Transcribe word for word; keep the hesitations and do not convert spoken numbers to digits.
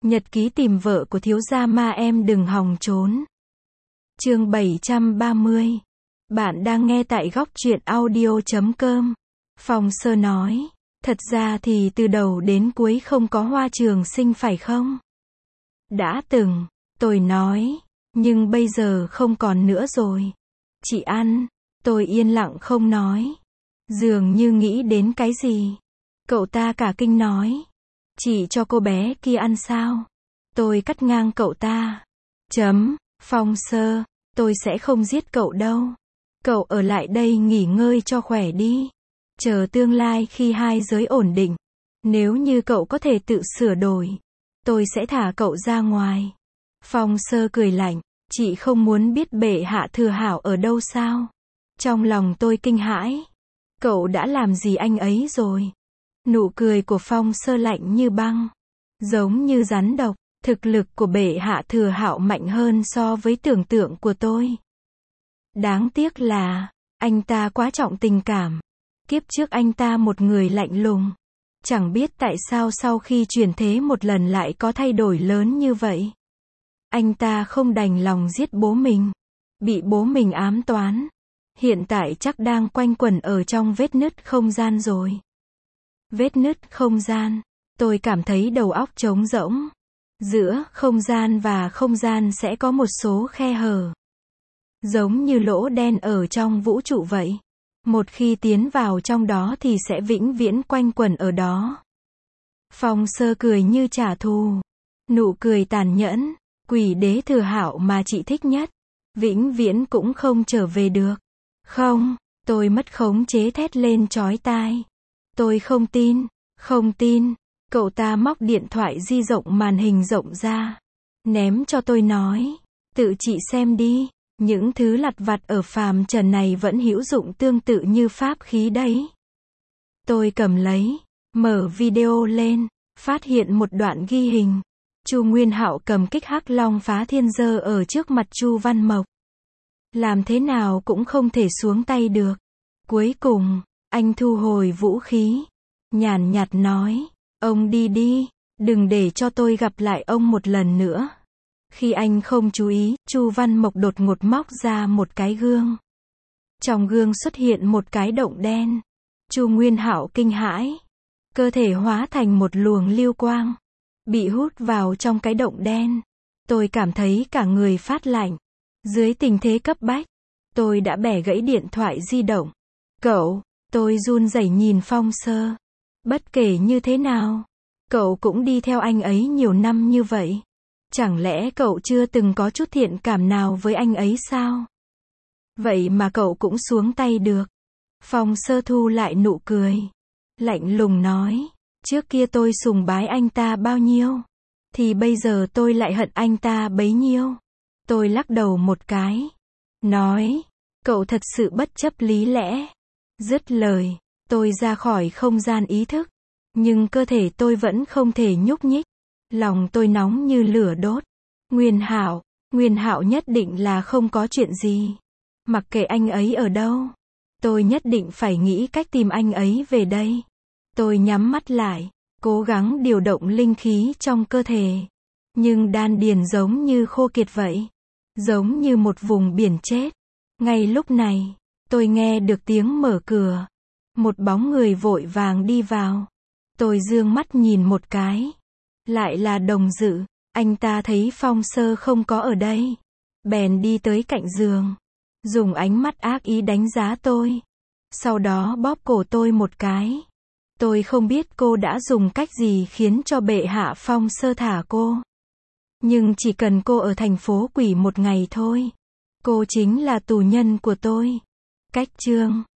Nhật ký tìm vợ của thiếu gia ma em đừng hòng trốn. Chương bảy trăm ba mươi. Bạn đang nghe tại góc truyện audio chấm com. Phong Sơ nói, thật ra thì từ đầu đến cuối không có Hoa Trường Sinh phải không? Đã từng, tôi nói, nhưng bây giờ không còn nữa rồi. Chị ăn, tôi yên lặng không nói. Dường như nghĩ đến cái gì. Cậu ta cả kinh nói, chị cho cô bé kia ăn sao? Tôi cắt ngang cậu ta. Chấm, Phong Sơ, tôi sẽ không giết cậu đâu. Cậu ở lại đây nghỉ ngơi cho khỏe đi. Chờ tương lai khi hai giới ổn định. Nếu như cậu có thể tự sửa đổi, tôi sẽ thả cậu ra ngoài. Phong Sơ cười lạnh, chị không muốn biết bệ hạ Thừa Hảo ở đâu sao? Trong lòng tôi kinh hãi. Cậu đã làm gì anh ấy rồi? Nụ cười của Phong Sơ lạnh như băng, giống như rắn độc. Thực lực của bệ hạ Thừa Hạo mạnh hơn so với tưởng tượng của tôi. Đáng tiếc là, anh ta quá trọng tình cảm. Kiếp trước anh ta một người lạnh lùng. Chẳng biết tại sao sau khi chuyển thế một lần lại có thay đổi lớn như vậy. Anh ta không đành lòng giết bố mình. Bị bố mình ám toán. Hiện tại chắc đang quanh quẩn ở trong vết nứt không gian rồi. Vết nứt không gian. Tôi cảm thấy đầu óc trống rỗng. Giữa không gian và không gian sẽ có một số khe hở. Giống như lỗ đen ở trong vũ trụ vậy. Một khi tiến vào trong đó thì sẽ vĩnh viễn quanh quẩn ở đó. Phong Sơ cười như trả thù. Nụ cười tàn nhẫn. Quỷ đế Thừa Hạo mà chị thích nhất. Vĩnh viễn cũng không trở về được. Không, tôi mất khống chế thét lên chói tai. Tôi không tin, không tin. Cậu ta móc điện thoại di rộng màn hình rộng ra. Ném cho tôi nói. Tự chị xem đi. Những thứ lặt vặt ở phàm trần này vẫn hữu dụng tương tự như pháp khí đấy. Tôi cầm lấy. Mở video lên. Phát hiện một đoạn ghi hình. Chu Nguyên Hạo cầm kích Hắc Long phá thiên giơ ở trước mặt Chu Văn Mộc. Làm thế nào cũng không thể xuống tay được. Cuối cùng, anh thu hồi vũ khí. Nhàn nhạt nói. Ông đi đi, đừng để cho tôi gặp lại ông một lần nữa. Khi anh không chú ý, Chu Văn Mộc đột ngột móc ra một cái gương. Trong gương xuất hiện một cái động đen. Chu Nguyên Hạo kinh hãi. Cơ thể hóa thành một luồng lưu quang. Bị hút vào trong cái động đen. Tôi cảm thấy cả người phát lạnh. Dưới tình thế cấp bách, tôi đã bẻ gãy điện thoại di động. Cậu, tôi run rẩy nhìn Phong Sơ. Bất kể như thế nào, cậu cũng đi theo anh ấy nhiều năm như vậy. Chẳng lẽ cậu chưa từng có chút thiện cảm nào với anh ấy sao? Vậy mà cậu cũng xuống tay được. Phong Sơ thu lại nụ cười. Lạnh lùng nói, trước kia tôi sùng bái anh ta bao nhiêu, thì bây giờ tôi lại hận anh ta bấy nhiêu. Tôi lắc đầu một cái. Nói, cậu thật sự bất chấp lý lẽ. Dứt lời. Tôi ra khỏi không gian ý thức. Nhưng cơ thể tôi vẫn không thể nhúc nhích. Lòng tôi nóng như lửa đốt. Nguyên Hạo, Nguyên Hạo nhất định là không có chuyện gì. Mặc kệ anh ấy ở đâu. Tôi nhất định phải nghĩ cách tìm anh ấy về đây. Tôi nhắm mắt lại. Cố gắng điều động linh khí trong cơ thể. Nhưng đan điền giống như khô kiệt vậy. Giống như một vùng biển chết. Ngay lúc này, tôi nghe được tiếng mở cửa. Một bóng người vội vàng đi vào. Tôi dương mắt nhìn một cái. Lại là Đồng Dự. Anh ta thấy Phong Sơ không có ở đây. Bèn đi tới cạnh giường. Dùng ánh mắt ác ý đánh giá tôi. Sau đó bóp cổ tôi một cái. Tôi không biết cô đã dùng cách gì khiến cho bệ hạ Phong Sơ thả cô. Nhưng chỉ cần cô ở thành phố quỷ một ngày thôi. Cô chính là tù nhân của tôi. Cách chương